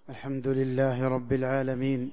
الحمد لله رب العالمين،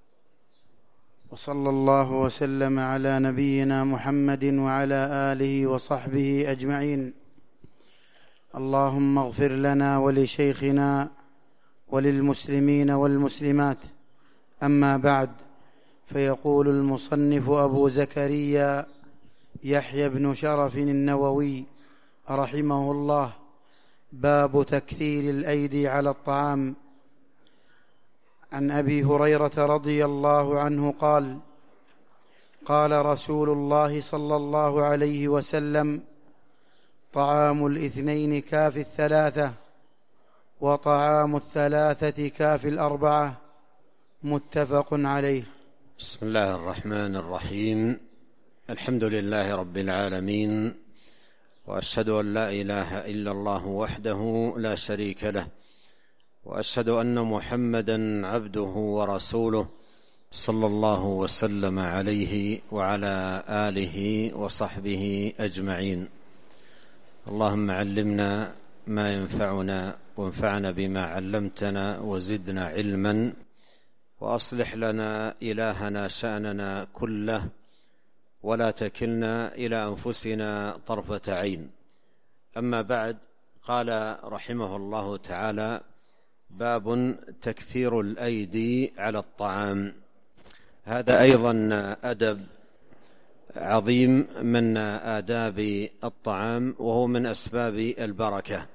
وصلى الله وسلم على نبينا محمد وعلى آله وصحبه أجمعين. اللهم اغفر لنا ولشيخنا وللمسلمين والمسلمات. أما بعد، فيقول المصنف أبو زكريا يحيى بن شرف النووي رحمه الله: باب تكثير الأيدي على الطعام. عن أبي هريرة رضي الله عنه قال: قال رسول الله صلى الله عليه وسلم: طعام الاثنين كافي الثلاثة، وطعام الثلاثة كافي الأربعة. متفق عليه. بسم الله الرحمن الرحيم. الحمد لله رب العالمين، وأشهد أن لا إله إلا الله وحده لا شريك له، وأشهد أن محمدًا عبده ورسوله، صلى الله وسلم عليه وعلى آله وصحبه أجمعين. اللهم علمنا ما ينفعنا، وانفعنا بما علمتنا، وزدنا علما، وأصلح لنا إلهنا شأننا كله، ولا تكلنا إلى أنفسنا طرفة عين. أما بعد، قال رحمه الله تعالى: باب تكثير الأيدي على الطعام. هذا أيضا أدب عظيم من آداب الطعام، وهو من أسباب البركة.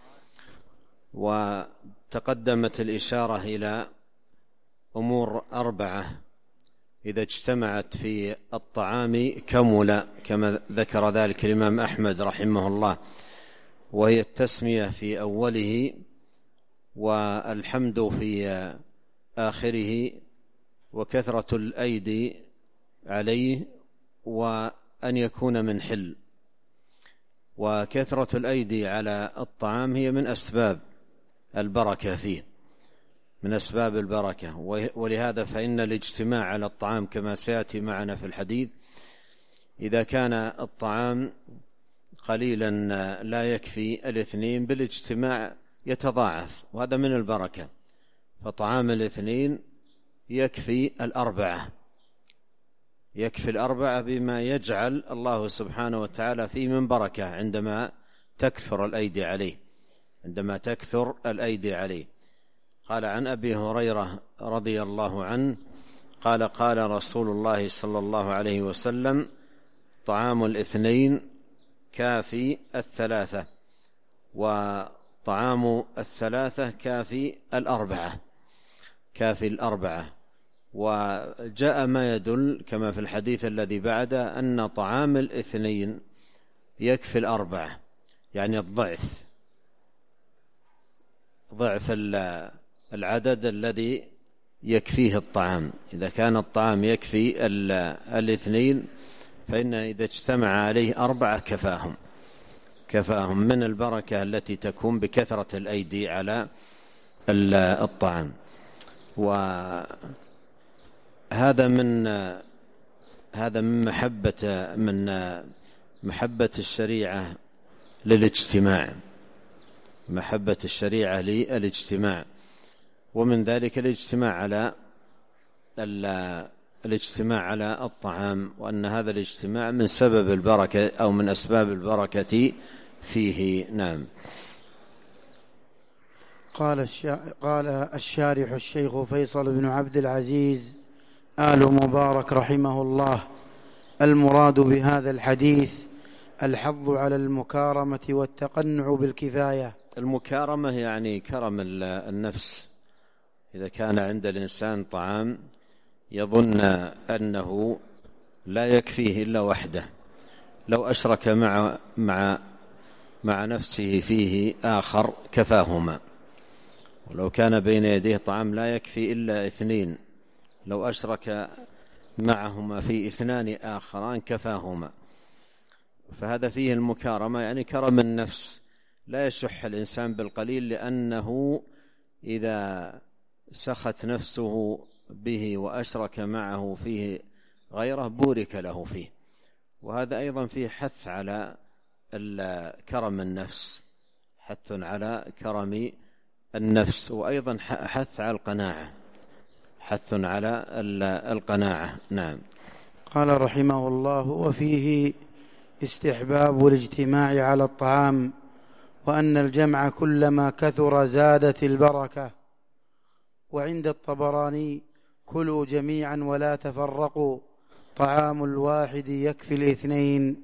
وتقدمت الإشارة إلى أمور 4 إذا اجتمعت في الطعام كمل، كما ذكر ذلك الإمام أحمد رحمه الله، وهي التسمية في أوله، والحمد في آخره، وكثرة الأيدي عليه، وأن يكون من حل. وكثرة الأيدي على الطعام هي من أسباب البركة فيه، من أسباب البركة. ولهذا فإن الاجتماع على الطعام كما سيأتي معنا في الحديث، إذا كان الطعام قليلا لا يكفي الاثنين، بالاجتماع يتضاعف، وهذا من البركة. فطعام الاثنين يكفي الأربعة بما يجعل الله سبحانه وتعالى فيه من بركة عندما تكثر الأيدي عليه. قال عن أبي هريرة رضي الله عنه قال: قال رسول الله صلى الله عليه وسلم: طعام الاثنين كافي الثلاثة، وطعام الثلاثة كافي الأربعة. وجاء ما يدل كما في الحديث الذي بعده أن طعام الاثنين يكفي الأربعة، يعني ضعف العدد الذي يكفيه الطعام. إذا كان الطعام يكفي الاثنين، فإن إذا اجتمع عليه 4 كفاهم من البركة التي تكون بكثرة الأيدي على الطعام. وهذا من محبة الشريعة للاجتماع، ومن ذلك الاجتماع على الطعام، وأن هذا الاجتماع من سبب البركة أو من أسباب البركة فيه. نعم. قال الشارح الشيخ فيصل بن عبد العزيز آل مبارك رحمه الله: المراد بهذا الحديث الحظ على المكارمة والتقنع بالكفاية. المكارمة يعني كرم النفس. إذا كان عند الإنسان طعام يظن أنه لا يكفيه إلا وحده، لو أشرك مع نفسه فيه آخر كفاهما. ولو كان بين يديه طعام لا يكفي إلا 2، لو أشرك معهما في 2 آخران كفاهما. فهذا فيه المكارمة، يعني كرم النفس. لا يشح الإنسان بالقليل، لأنه إذا سخت نفسه به وأشرك معه فيه غيره بورك له فيه. وهذا أيضا فيه حث على كرم النفس، حث على كرم النفس، وأيضا حث على القناعة، حث على القناعة. نعم. قال رحمه الله: وفيه استحباب الاجتماع على الطعام، وأن الجمع كلما كثر زادت البركة. وعند الطبراني: كلوا جميعا ولا تفرقوا، طعام الواحد يكفي الاثنين.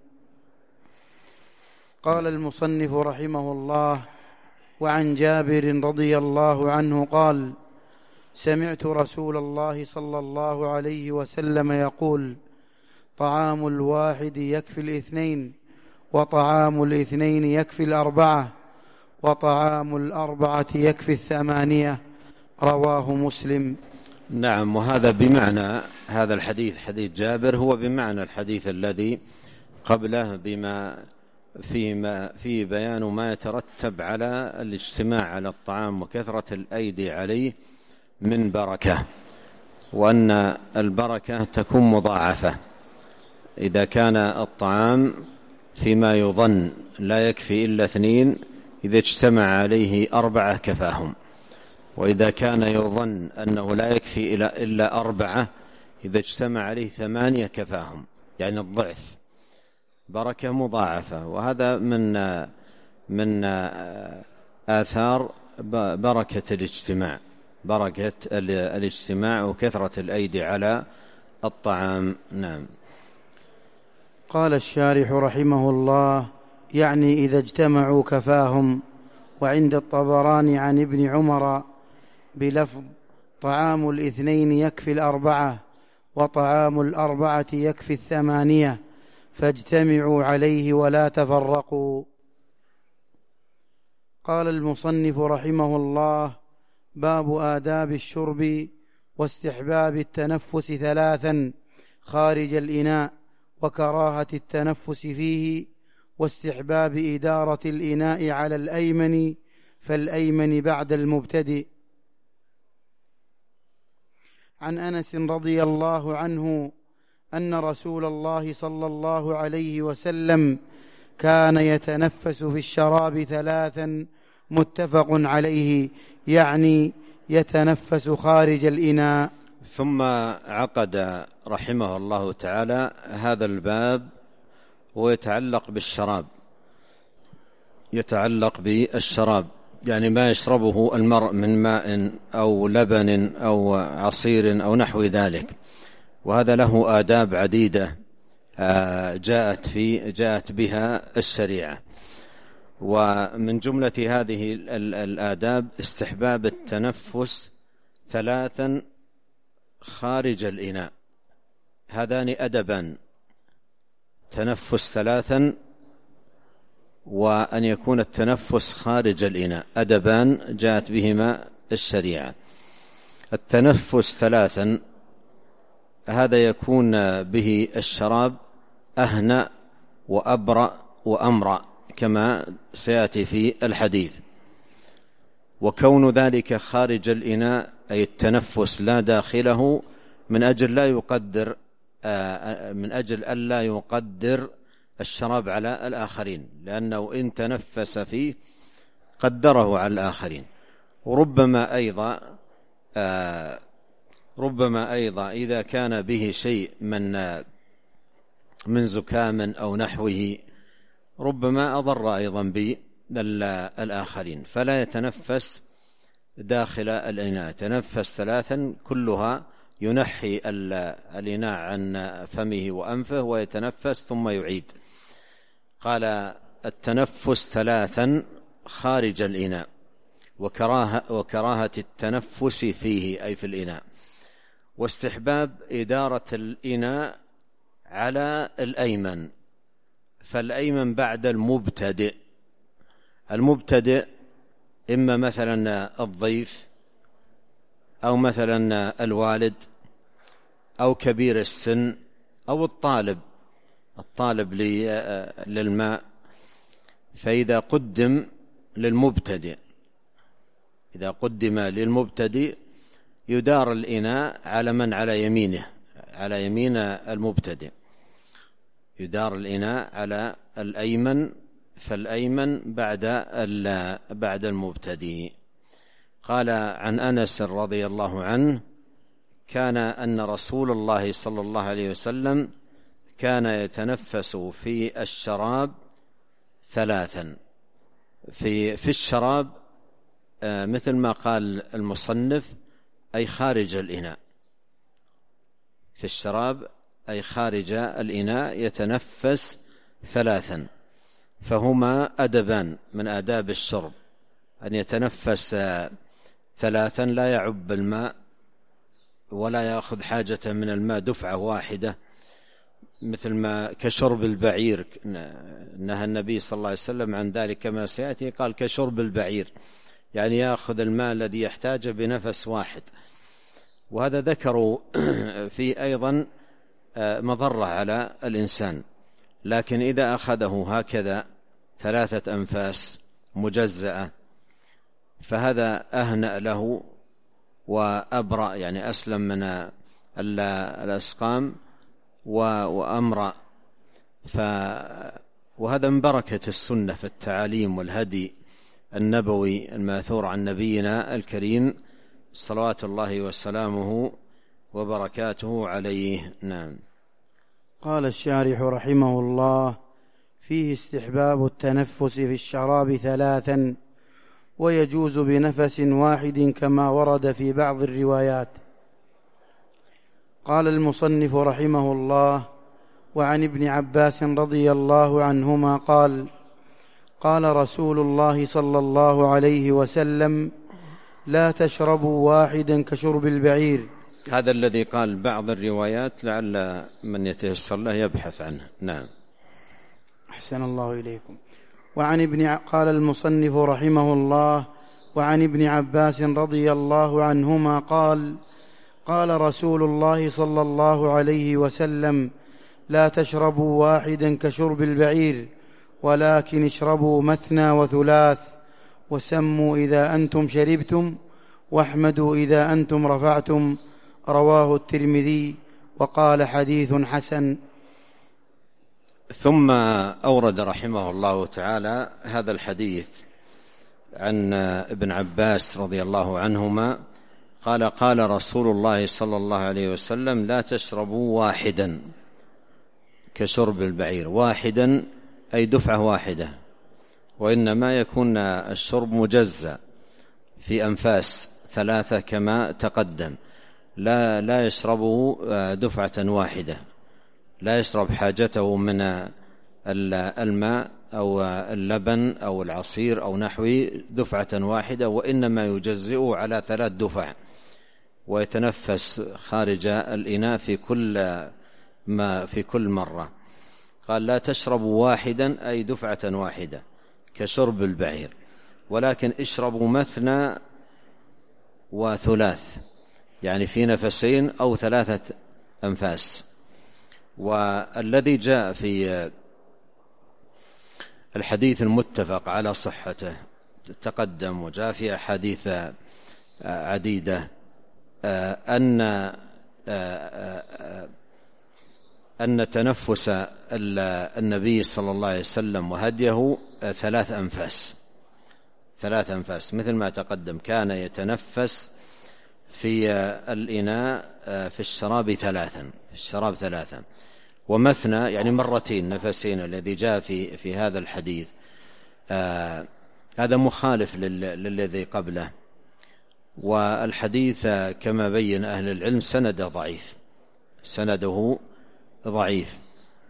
قال المصنف رحمه الله: وعن جابر رضي الله عنه قال: سمعت رسول الله صلى الله عليه وسلم يقول: طعام الواحد يكفي الاثنين، وطعام الاثنين يكفي الأربعة، وطعام الأربعة يكفي الثمانية. رواه مسلم. نعم. وهذا بمعنى هذا الحديث، حديث جابر، هو بمعنى الحديث الذي قبله، بما في بيان ما يترتب على الاجتماع على الطعام وكثرة الأيدي عليه من بركة، وأن البركة تكون مضاعفة. إذا كان الطعام فيما يظن لا يكفي إلا 2، إذا اجتمع عليه 4 كفاهم، وإذا كان يظن أنه لا يكفي إلا 4، إذا اجتمع عليه 8 كفاهم، يعني الضعف، بركة مضاعفة. وهذا من آثار بركة الاجتماع، بركة الاجتماع وكثرة الأيدي على الطعام. نعم. قال الشارح رحمه الله: يعني إذا اجتمعوا كفاهم. وعند الطبراني عن ابن عمر بلفظ: طعام الاثنين يكفي الأربعة، وطعام الأربعة يكفي الثمانية، فاجتمعوا عليه ولا تفرقوا. قال المصنف رحمه الله: باب آداب الشرب واستحباب التنفس 3 خارج الإناء، وكراهة التنفس فيه، واستحباب إدارة الإناء على الأيمن، فالأيمن بعد المبتدئ. عن أنس رضي الله عنه أن رسول الله صلى الله عليه وسلم كان يتنفس في الشراب 3 متفق عليه، يعني يتنفس خارج الإناء. ثم عقد رحمه الله تعالى هذا الباب ويتعلق بالشراب، يتعلق بالشراب، يعني ما يشربه المرء من ماء أو لبن أو عصير أو نحو ذلك. وهذا له آداب عديدة جاءت بها الشريعة. ومن جملة هذه الآداب استحباب التنفس 3 خارج الإناء. هذان أدبان: تنفس 3 وأن يكون التنفس خارج الإناء، أدبان جاءت بهما الشريعة. التنفس 3 هذا يكون به الشراب أهنأ وأبرأ وأمرأ كما سيأتي في الحديث. وكون ذلك خارج الإناء أي التنفس لا داخله، من أجل ألا يقدر الشراب على الآخرين، لأنه إن تنفس فيه قدره على الآخرين. وربما أيضا إذا كان به شيء من زكام أو نحوه، ربما أضر أيضا بالآخرين، فلا يتنفس داخل الإناء. تنفس 3 كلها ينحي الإناء عن فمه وأنفه ويتنفس ثم يعيد. قال: التنفس 3 خارج الإناء، وكراهة التنفس فيه أي في الإناء، واستحباب إدارة الإناء على الأيمن، فالأيمن بعد المبتدئ. المبتدئ إما مثلا الضيف، أو مثلا الوالد، أو كبير السن، أو الطالب للماء. فإذا قدم للمبتدئ يدار الإناء على من على يمينه، على يمين المبتدئ، يدار الإناء على الأيمن، فالأيمن بعد المبتدئ. قال عن أنس رضي الله عنه كان أن رسول الله صلى الله عليه وسلم كان يتنفس في الشراب ثلاثا. في الشراب مثل ما قال المصنف أي خارج الإناء، في الشراب أي خارج الإناء يتنفس ثلاثا، فهما أدبان من آداب الشرب، أن يتنفس ثلاثا لا يعب الماء ولا يأخذ حاجة من الماء دفعة واحدة، مثل ما كشرب البعير نهى النبي صلى الله عليه وسلم عن ذلك كما سيأتي، قال كشرب البعير، يعني يأخذ الماء الذي يحتاجه بنفس واحد. وهذا ذكروا فيه أيضا مضرة على الإنسان، لكن إذا أخذه هكذا 3 أنفاس مجزأة فهذا أهنأ له وأبرأ، يعني أسلم من الأسقام وأمرأ. وهذا من بركة السنة في التعاليم والهدي النبوي الماثور عن نبينا الكريم صلوات الله وسلامه وبركاته عليه. نعم. قال الشارح رحمه الله: فيه استحباب التنفس في الشراب 3، ويجوز بنفس واحد كما ورد في بعض الروايات. قال المصنف رحمه الله: وعن ابن عباس رضي الله عنهما قال: قال رسول الله صلى الله عليه وسلم: لا تشربوا واحدا كشرب البعير. هذا الذي قال بعض الروايات، لعل من يتيسر له يبحث عنه. نعم. أحسن الله إليكم. قال المصنف رحمه الله: وعن ابن عباس رضي الله عنهما قال: قال رسول الله صلى الله عليه وسلم: لا تشربوا واحدا كشرب البعير، ولكن اشربوا مثنى وثلاث، وسموا إذا أنتم شربتم، واحمدوا إذا أنتم رفعتم. رواه الترمذي وقال حديث حسن. ثم أورد رحمه الله تعالى هذا الحديث عن ابن عباس رضي الله عنهما قال: قال رسول الله صلى الله عليه وسلم: لا تشربوا واحدا كشرب البعير. واحدا أي دفعة واحدة، وإنما يكون الشرب مجزأ في أنفاس 3 كما تقدم. لا يشربه دفعة واحدة، لا يشرب حاجته من الماء أو اللبن أو العصير أو نحوه دفعة واحدة، وإنما يجزئه على 3 دفع، ويتنفس خارج الإناء في كل مرة. قال: لا تشربوا واحدا أي دفعة واحدة كشرب البعير، ولكن اشربوا مثنى وثلاث، يعني في نفسين أو 3 أنفاس. والذي جاء في الحديث المتفق على صحته تقدم، وجاء في أحاديث عديدة أن تنفس النبي صلى الله عليه وسلم وهديه 3 أنفاس مثل ما تقدم. كان يتنفس في الإناء في الشراب 3، ومثنى يعني مرتين، نفسين، الذي جاء في هذا الحديث. هذا مخالف للذي قبله، والحديث كما بين أهل العلم سنده ضعيف،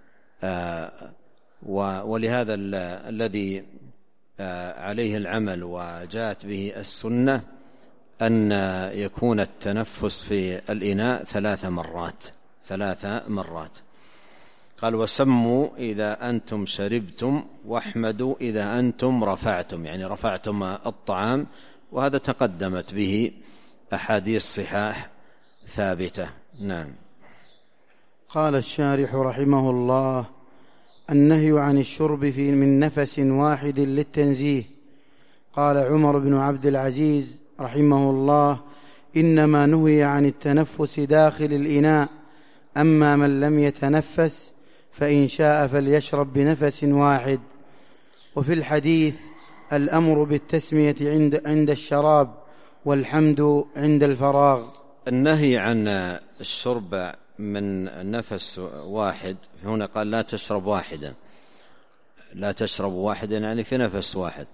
ولهذا الذي عليه العمل وجاءت به السنة أن يكون التنفس في الإناء 3 مرات. قال: وسموا إذا أنتم شربتم، واحمدوا إذا أنتم رفعتم، يعني رفعتم الطعام. وهذا تقدمت به أحاديث صحاح ثابتة. نعم. قال الشارح رحمه الله: النهي عن الشرب من نفس واحد للتنزيه. قال عمر بن عبد العزيز رحمه الله: إنما نهي عن التنفس داخل الإناء، أما من لم يتنفس فإن شاء فليشرب بنفس واحد. وفي الحديث الأمر بالتسمية عند الشراب، والحمد عند الفراغ. النهي عن الشرب من نفس واحد، هنا قال لا تشرب واحدا، لا تشرب واحدا يعني في نفس واحد،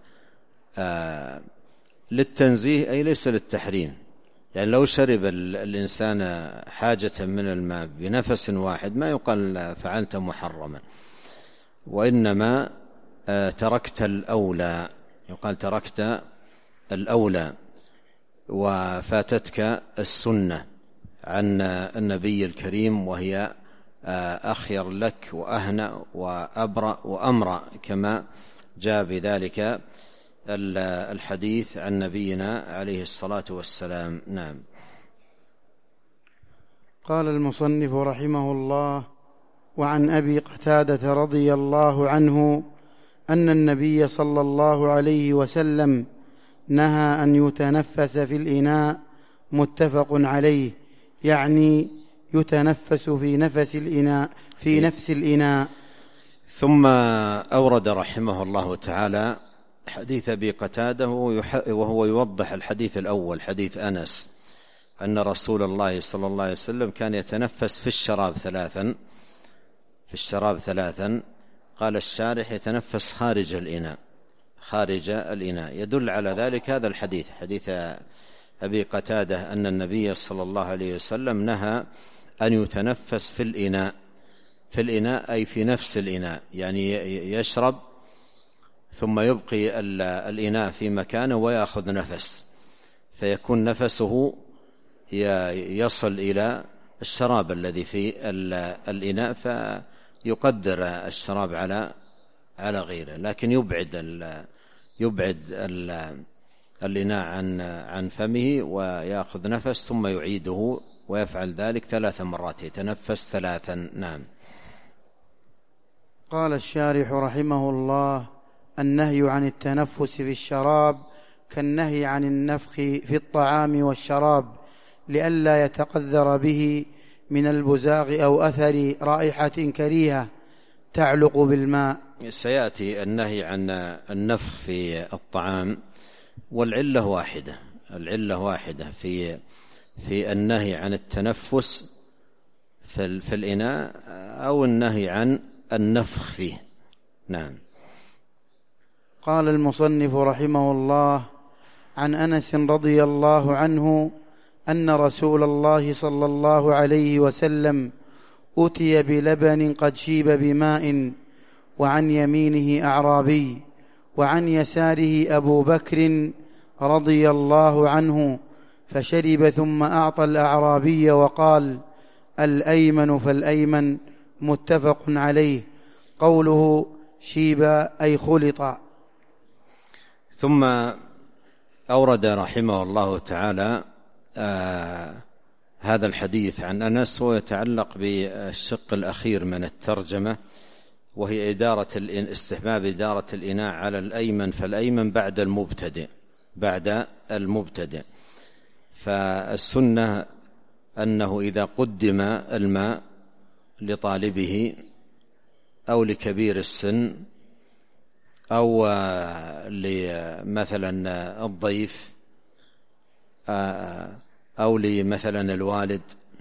للتنزيه أي ليس للتحريم. يعني لو شرب الإنسان حاجة من الماء بنفس واحد ما يقال فعلت محرما، وإنما تركت الأولى، يقال تركت الأولى وفاتتك السنة عن النبي الكريم، وهي أخير لك وأهنأ وأبرأ وأمرأ كما جاء بذلك الحديث عن نبينا عليه الصلاة والسلام. نعم. قال المصنف رحمه الله: وعن أبي قتادة رضي الله عنه أن النبي صلى الله عليه وسلم نهى أن يتنفس في الإناء، متفق عليه، يعني يتنفس في نفس الإناء. ثم أورد رحمه الله تعالى حديث أبي قتادة وهو يوضح الحديث الأول، حديث أنس، أن رسول الله صلى الله عليه وسلم كان يتنفس في الشراب ثلاثا. قال الشارح يتنفس خارج الإناء. يدل على ذلك هذا الحديث، حديث أبي قتادة أن النبي صلى الله عليه وسلم نهى أن يتنفس في الإناء أي في نفس الإناء، يعني يشرب ثم يبقي الإناء في مكانه ويأخذ نفس، فيكون نفسه يصل إلى الشراب الذي في الإناء، فيقدر الشراب على غيره، لكن يبعد الإناء عن فمه ويأخذ نفس ثم يعيده، ويفعل ذلك 3 مرات، يتنفس 3. نعم. قال الشارح رحمه الله: النهي عن التنفس في الشراب كالنهي عن النفخ في الطعام والشراب، لئلا يتقذر به من البزاغ أو أثر رائحة كريهة تعلق بالماء. سيأتي النهي عن النفخ في الطعام، والعلة واحدة في النهي عن التنفس في الإناء أو النهي عن النفخ فيه. نعم. قال المصنف رحمه الله: عن أنس رضي الله عنه أن رسول الله صلى الله عليه وسلم أتي بلبن قد شيب بماء، وعن يمينه أعرابي وعن يساره أبو بكر رضي الله عنه، فشرب ثم أعطى الأعرابي وقال: الأيمن فالأيمن، متفق عليه. قوله شيب أي خلط. ثم أورد رحمه الله تعالى هذا الحديث عن أنس، ويتعلق بالشق الأخير من الترجمة، وهي استحباب إدارة الإناء على الأيمن فالأيمن بعد المبتدئ. فالسنة أنه إذا قدم الماء لطالبه أو لكبير السن أو مثلا الضيف أو مثلا الوالد،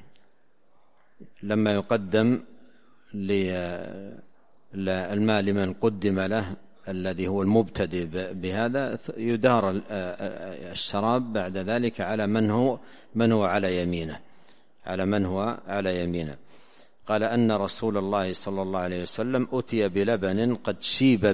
لما يقدم الماء لمن قدم له الذي هو المبتدئ بهذا، يدار الشراب بعد ذلك على من هو على يمينه. قال أن رسول الله صلى الله عليه وسلم أتي بلبن قد شيب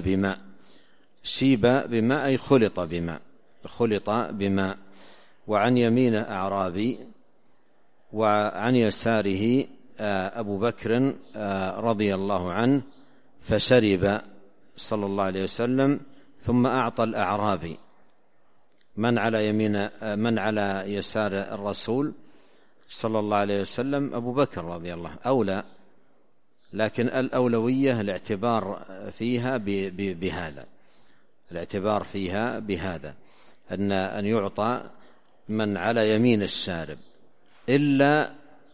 بماء أي خلط بماء، وعن يمينه أعرابي وعن يساره أبو بكر رضي الله عنه، فشرب صلى الله عليه وسلم ثم أعطى الأعرابي. من على يسار الرسول صلى الله عليه وسلم أبو بكر رضي الله أولى، لكن الأولوية الاعتبار فيها بهذا أن يعطى من على يمين الشارب، إلا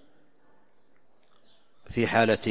في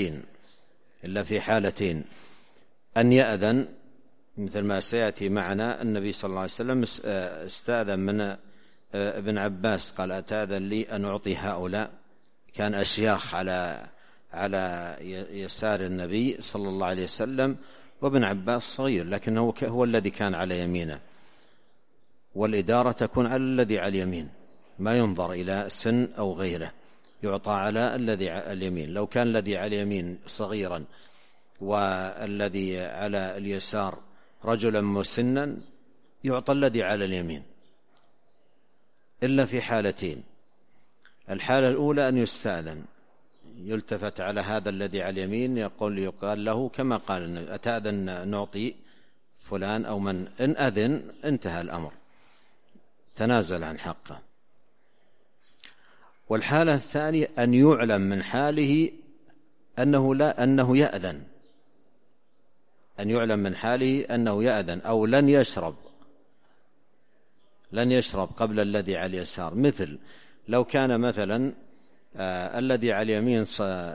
حالتين: أن يأذن، مثل ما سيأتي معنا النبي صلى الله عليه وسلم استأذن من ابن عباس قال أتأذن لي أن أعطي هؤلاء، كان أشياخ على يسار النبي صلى الله عليه وسلم، وابن عباس صغير لكنه هو الذي كان على يمينه، والإدارة تكون على الذي على اليمين، ما ينظر إلى سن أو غيره، يعطى على الذي على اليمين. لو كان الذي على اليمين صغيرا والذي على اليسار رجلا مسنا يعطى الذي على اليمين، إلا في حالتين: الحالة الأولى أن يستأذن، يلتفت على هذا الذي على اليمين يقال له كما قال أتأذن نعطي فلان أو من، إن أذن انتهى الأمر، تنازل عن حقه. والحالة الثانية أن يعلم من حاله أنه يأذن، أن يعلم من حاله أنه يأذن أو لن يشرب قبل الذي على اليسار. مثل لو كان مثلا الذي على اليمين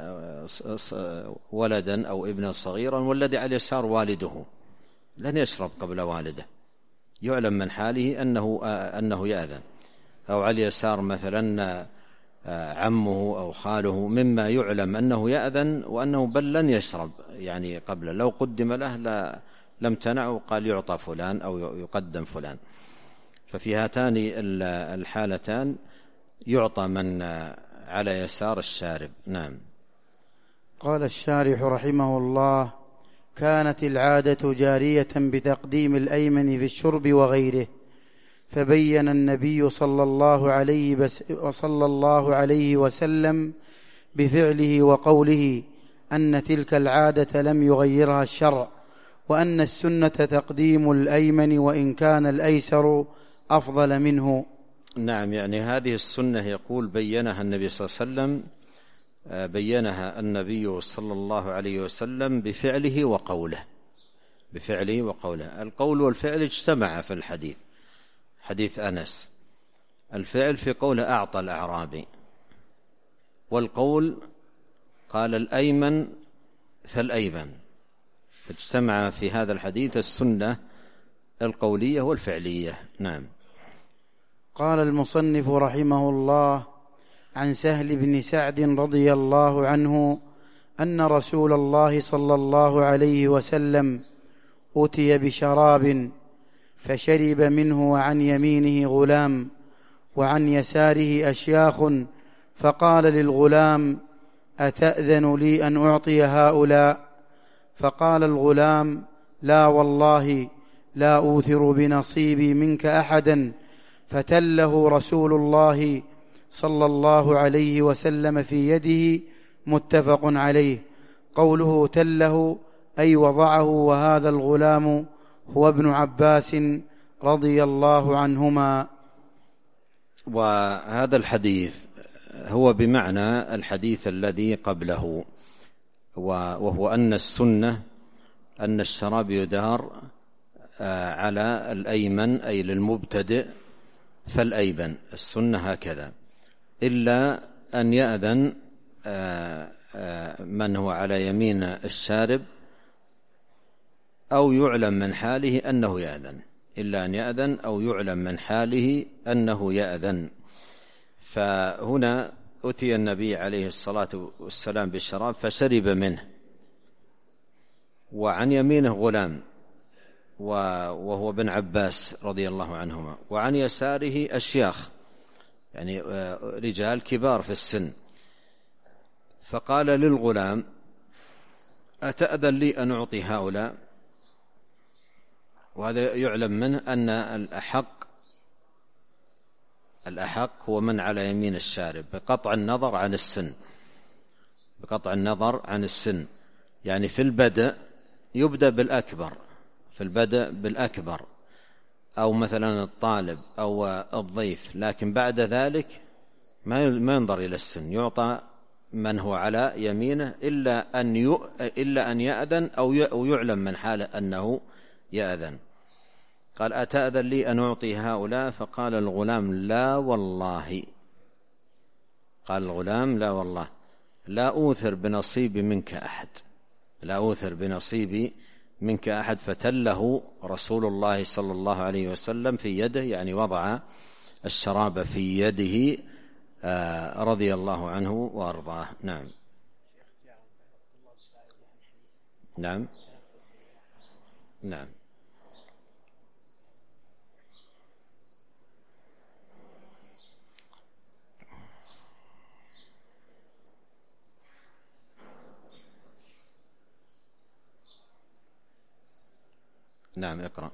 ولدا أو ابنا صغيرا والذي على اليسار والده، لن يشرب قبل والده، يعلم من حاله أنه يأذن. أو على اليسار مثلا عمه أو خاله مما يعلم أنه يأذن وأنه بل لن يشرب يعني قبل، لو قدم له لم تنعه، قال يعطى فلان أو يقدم فلان. ففي هاتان الحالتان يعطى من على يسار الشارب. نعم. قال الشارح رحمه الله: كانت العادة جارية بتقديم الأيمن في الشرب وغيره، فبين النبي صلى الله عليه وسلم بفعله وقوله أن تلك العادة لم يغيرها الشرع، وأن السنة تقديم الأيمن وإن كان الأيسر أفضل منه. نعم، يعني هذه السنة يقول بينها النبي صلى الله عليه وسلم، بينها النبي صلى الله عليه وسلم بفعله وقوله. القول والفعل اجتمع في الحديث، حديث أنس. الفعل في قوله أعطى الأعرابي، والقول قال الأيمن فالأيمن، فاجتمع في هذا الحديث السنة القولية والفعلية. نعم. قال المصنف رحمه الله: عن سهل بن سعد رضي الله عنه أن رسول الله صلى الله عليه وسلم أتي بشراب فشرب منه، وعن يمينه غلام وعن يساره أشياخ، فقال للغلام: أتأذن لي أن أعطي هؤلاء؟ فقال الغلام: لا والله لا أوثر بنصيبي منك أحدا. فتله رسول الله صلى الله عليه وسلم في يده. متفق عليه. قوله تله أي وضعه، وهذا الغلام هو ابن عباس رضي الله عنهما. وهذا الحديث هو بمعنى الحديث الذي قبله، وهو أن السنة أن الشراب يدار على الأيمن أي للمبتدئ فالأيمن، السنة هكذا، إلا أن يأذن من هو على يمين الشارب أو يعلم من حاله أنه يأذن، إلا أن يأذن أو يعلم من حاله أنه يأذن. فهنا أتي النبي عليه الصلاة والسلام بالشراب فشرب منه، وعن يمينه غلام وهو ابن عباس رضي الله عنهما، وعن يساره أشياخ يعني رجال كبار في السن. فقال للغلام: أتأذن لي أن أعطي هؤلاء؟ وهذا يعلم منه أن الأحق هو من على يمين الشارب بقطع النظر عن السن. يعني في البدء يبدأ بالأكبر، أو مثلا الطالب أو الضيف، لكن بعد ذلك ما ينظر إلى السن، يعطى من هو على يمينه إلا أن يأذن أو يعلم من حاله أنه يأذن. قال: أتأذن لي أن أعطي هؤلاء؟ فقال الغلام: لا والله. قال الغلام: لا والله لا أوثر بنصيبي منك أحد. فتله رسول الله صلى الله عليه وسلم في يده، يعني وضع الشراب في يده رضي الله عنه وأرضاه. نعم. نعم. نعم. نعم. اقرأ.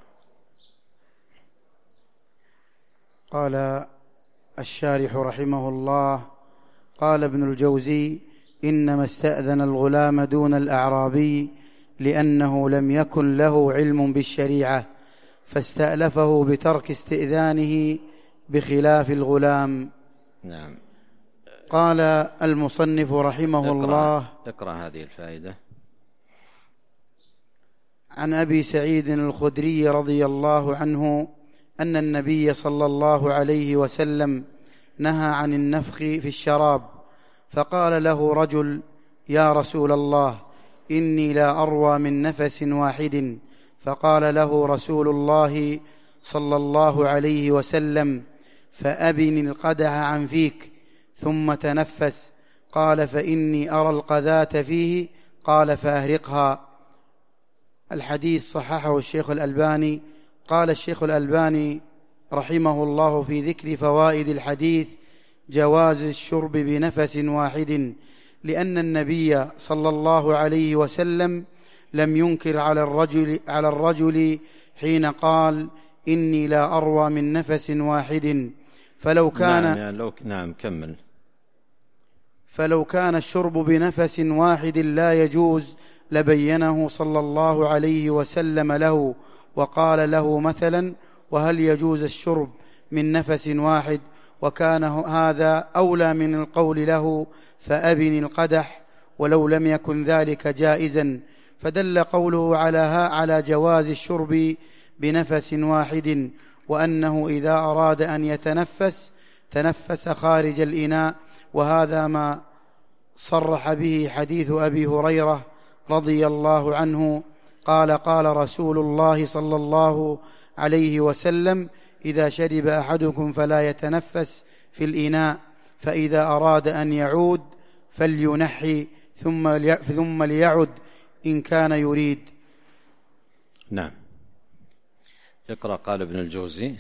قال الشارح رحمه الله: قال ابن الجوزي: إنما استأذن الغلام دون الأعرابي لأنه لم يكن له علم بالشريعة فاستألفه بترك استئذانه بخلاف الغلام. نعم. قال المصنف رحمه الله: اقرأ هذه الفائدة. عن أبي سعيد الخدري رضي الله عنه أن النبي صلى الله عليه وسلم نهى عن النفخ في الشراب، فقال له رجل: يا رسول الله، إني لا أروى من نفس واحد. فقال له رسول الله صلى الله عليه وسلم: فأبن القدح عن فيك ثم تنفس. قال: فإني أرى القذاة فيه. قال: فأهرقها. الحديث صححه الشيخ الألباني. قال الشيخ الألباني رحمه الله في ذكر فوائد الحديث: جواز الشرب بنفس واحد، لأن النبي صلى الله عليه وسلم لم ينكر على الرجل حين قال: إني لا أروى من نفس واحد. فلو كان الشرب بنفس واحد لا يجوز لبينه صلى الله عليه وسلم له وقال له مثلا: وهل يجوز الشرب من نفس واحد؟ وكان هذا أولى من القول له: فأبن القدح، ولو لم يكن ذلك جائزا. فدل قوله على جواز الشرب بنفس واحد، وأنه إذا أراد أن يتنفس تنفس خارج الإناء، وهذا ما صرح به حديث أبي هريرة رضي الله عنه قال: قال رسول الله صلى الله عليه وسلم: إذا شرب أحدكم فلا يتنفس في الإناء، فإذا أراد أن يعود فلينحي ثم ليعد إن كان يريد. نعم. اقرأ. قال ابن الجوزي.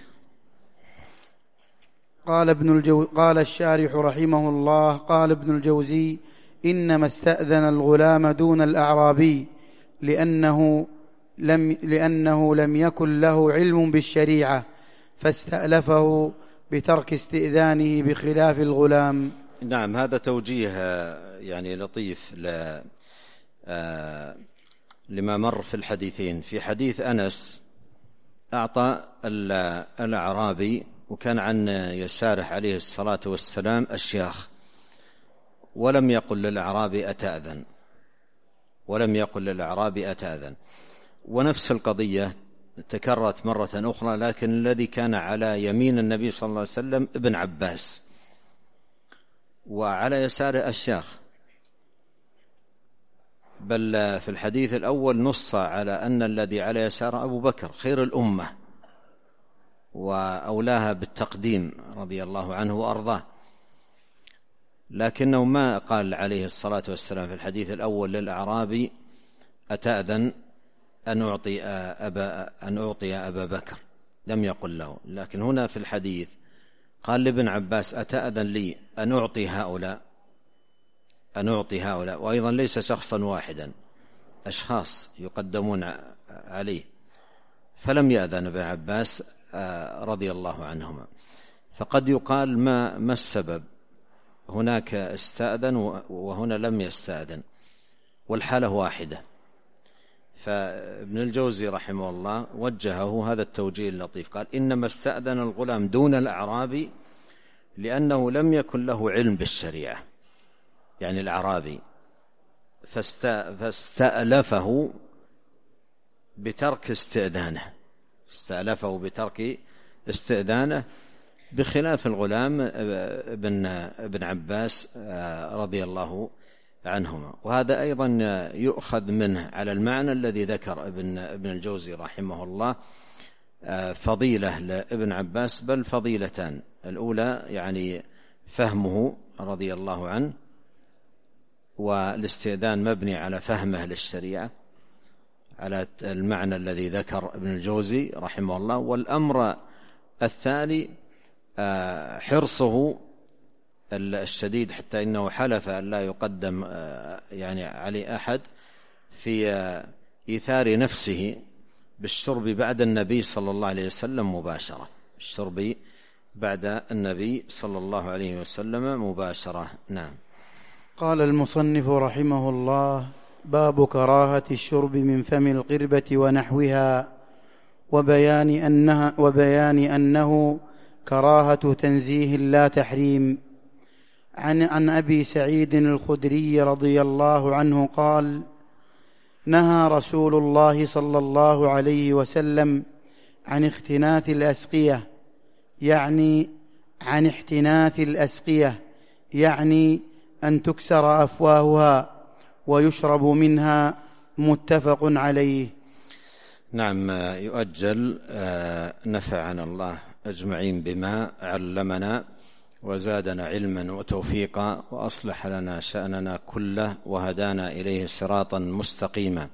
قال الشارح رحمه الله: قال ابن الجوزي: إنما استأذن الغلام دون الأعرابي لأنه لم يكن له علم بالشريعة فاستألفه بترك استئذانه بخلاف الغلام. نعم. هذا توجيه يعني لطيف لما مر في الحديثين. في حديث أنس أعطى الأعرابي، وكان عن يساره عليه الصلاة والسلام أشياخ، ولم يقل للأعرابي أتأذن. ونفس القضية تكررت مرة أخرى، لكن الذي كان على يمين النبي صلى الله عليه وسلم ابن عباس، وعلى يساره أشياخ. بل في الحديث الأول نص على أن الذي على يسار أبو بكر خير الأمة وأولاها بالتقديم رضي الله عنه وأرضاه، لكنه ما قال عليه الصلاة والسلام في الحديث الأول للأعرابي: أتأذن أن أعطي أبا بكر، لم يقل له. لكن هنا في الحديث قال لابن عباس: أتأذن لي أن أعطي هؤلاء، وأيضا ليس شخصا واحدا، أشخاص يقدمون عليه، فلم يأذن ابن عباس رضي الله عنهما. فقد يقال ما السبب؟ هناك استأذن وهنا لم يستأذن، والحالة واحدة. فابن الجوزي رحمه الله وجهه هذا التوجيه اللطيف، قال: إنما استأذن الغلام دون الأعرابي لأنه لم يكن له علم بالشريعة، يعني الأعرابي، فاستألفه بترك استئذانه بخلاف الغلام ابن عباس رضي الله عنهما. وهذا أيضا يؤخذ منه على المعنى الذي ذكر ابن الجوزي رحمه الله فضيلة لابن عباس، بل فضيلتان. الأولى يعني فهمه رضي الله عنه، والاستئذان مبني على فهمه للشريعة على المعنى الذي ذكر ابن الجوزي رحمه الله. والأمر الثاني حرصه الشديد، حتى إنه حلف أن لا يقدم يعني عليه أحد في إيثار نفسه بالشرب بعد النبي صلى الله عليه وسلم مباشرة، الشرب بعد النبي صلى الله عليه وسلم مباشرة. نعم. قال المصنف رحمه الله: باب كراهة الشرب من فم القربة ونحوها، وبيان أنه كراهة تنزيه لا تحريم. عن أبي سعيد الخدري رضي الله عنه قال: نهى رسول الله صلى الله عليه وسلم عن اختناث الأسقية، يعني عن احتناث الأسقية، يعني أن تكسر أفواهها ويشرب منها، متفق عليه. نعم. يؤجل. نفعنا الله أجمعين بما علمنا، وزادنا علما وتوفيقا، وأصلح لنا شأننا كله، وهدانا إليه صراطا مستقيما.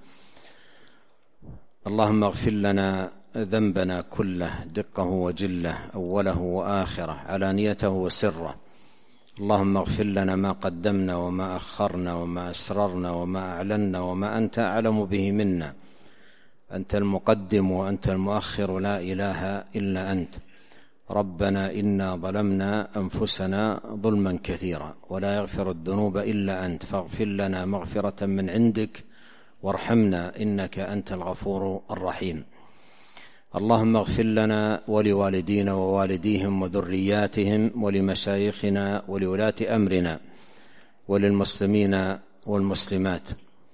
اللهم اغفر لنا ذنبنا كله، دقه وجله، أوله وآخره، علانيته وسره. اللهم اغفر لنا ما قدمنا وما أخرنا وما أسررنا وما أعلنا وما أنت أعلم به منا. أنت المقدم وأنت المؤخر، لا إله إلا أنت. ربنا إنا ظلمنا أنفسنا ظلما كثيرا، ولا يغفر الذنوب إلا أنت، فاغفر لنا مغفرة من عندك وارحمنا إنك أنت الغفور الرحيم. اللهم اغفر لنا ولوالدينا ووالديهم وذرياتهم ولمشايخنا ولولاة أمرنا وللمسلمين والمسلمات.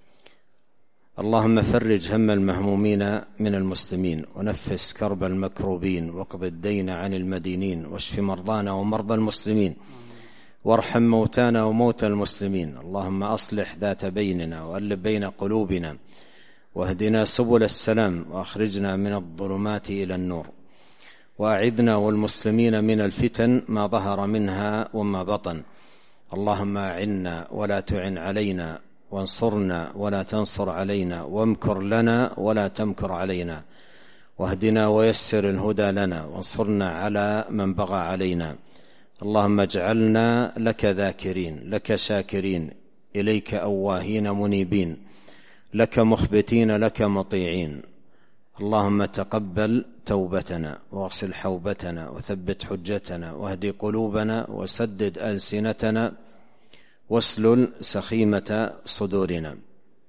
اللهم فرج هم المهمومين من المسلمين، ونفس كرب المكروبين، واقض الدين عن المدينين، واشف مرضانا ومرضى المسلمين، وارحم موتانا وموتى المسلمين. اللهم أصلح ذات بيننا، وألف بين قلوبنا، واهدنا سبل السلام، وأخرجنا من الظلمات إلى النور، وأعذنا والمسلمين من الفتن ما ظهر منها وما بطن. اللهم أعنا ولا تعن علينا، وانصرنا ولا تنصر علينا، وامكر لنا ولا تمكر علينا، واهدنا ويسر الهدى لنا، وانصرنا على من بغى علينا. اللهم اجعلنا لك ذاكرين، لك شاكرين، إليك أواهين منيبين، لك مخبتين، لك مطيعين. اللهم تقبل توبتنا، واغسل حوبتنا، وثبت حجتنا، واهد قلوبنا، وسدد ألسنتنا، واسلل سخيمة صدورنا.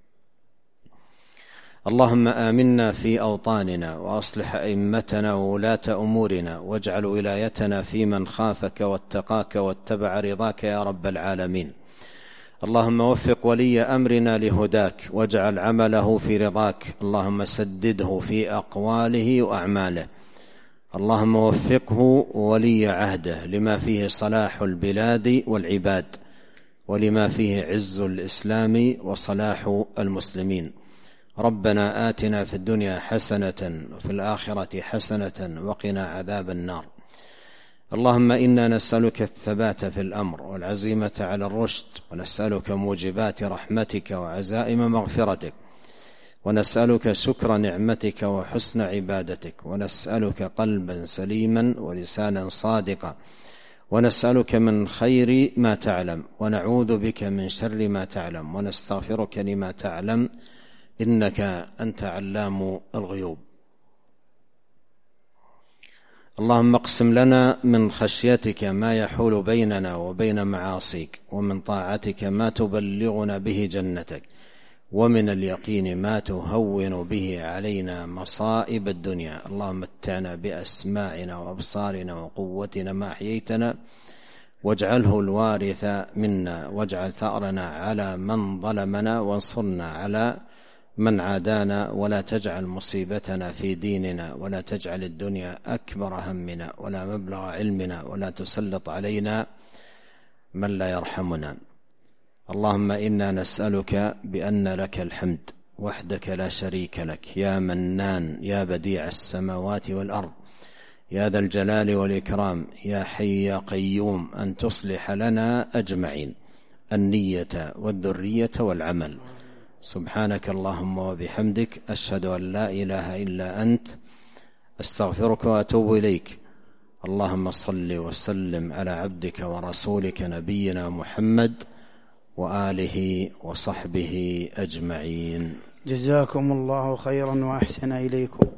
اللهم آمنا في أوطاننا، وأصلح أئمتنا وولاة أمورنا، واجعل ولايتنا في من خافك واتقاك واتبع رضاك يا رب العالمين. اللهم وفق ولي أمرنا لهداك، واجعل عمله في رضاك. اللهم سدده في أقواله وأعماله. اللهم وفقه ولي عهده لما فيه صلاح البلاد والعباد، ولما فيه عز الإسلام وصلاح المسلمين. ربنا آتنا في الدنيا حسنة وفي الآخرة حسنة وقنا عذاب النار. اللهم إنا نسألك الثبات في الأمر والعزيمة على الرشد، ونسألك موجبات رحمتك وعزائم مغفرتك، ونسألك شكر نعمتك وحسن عبادتك، ونسألك قلبا سليما ولسانا صادقا، ونسألك من خير ما تعلم، ونعوذ بك من شر ما تعلم، ونستغفرك لما تعلم، إنك أنت علام الغيوب. اللهم اقسم لنا من خشيتك ما يحول بيننا وبين معاصيك، ومن طاعتك ما تبلغنا به جنتك، ومن اليقين ما تهون به علينا مصائب الدنيا. اللهم متعنا بأسماعنا وأبصارنا وقوتنا ما أحييتنا، واجعله الوارث منا، واجعل ثأرنا على من ظلمنا، وانصرنا على من عادانا، ولا تجعل مصيبتنا في ديننا، ولا تجعل الدنيا أكبر همنا ولا مبلغ علمنا، ولا تسلط علينا من لا يرحمنا. اللهم إنا نسألك بأن لك الحمد وحدك لا شريك لك، يا منان يا بديع السماوات والأرض، يا ذا الجلال والإكرام، يا حي يا قيوم، أن تصلح لنا أجمعين النية والذرية والعمل. سبحانك اللهم وبحمدك، أشهد أن لا إله إلا أنت، أستغفرك وأتوب إليك. اللهم صل وسلم على عبدك ورسولك نبينا محمد وآله وصحبه أجمعين. جزاكم الله خيرا وأحسن إليكم.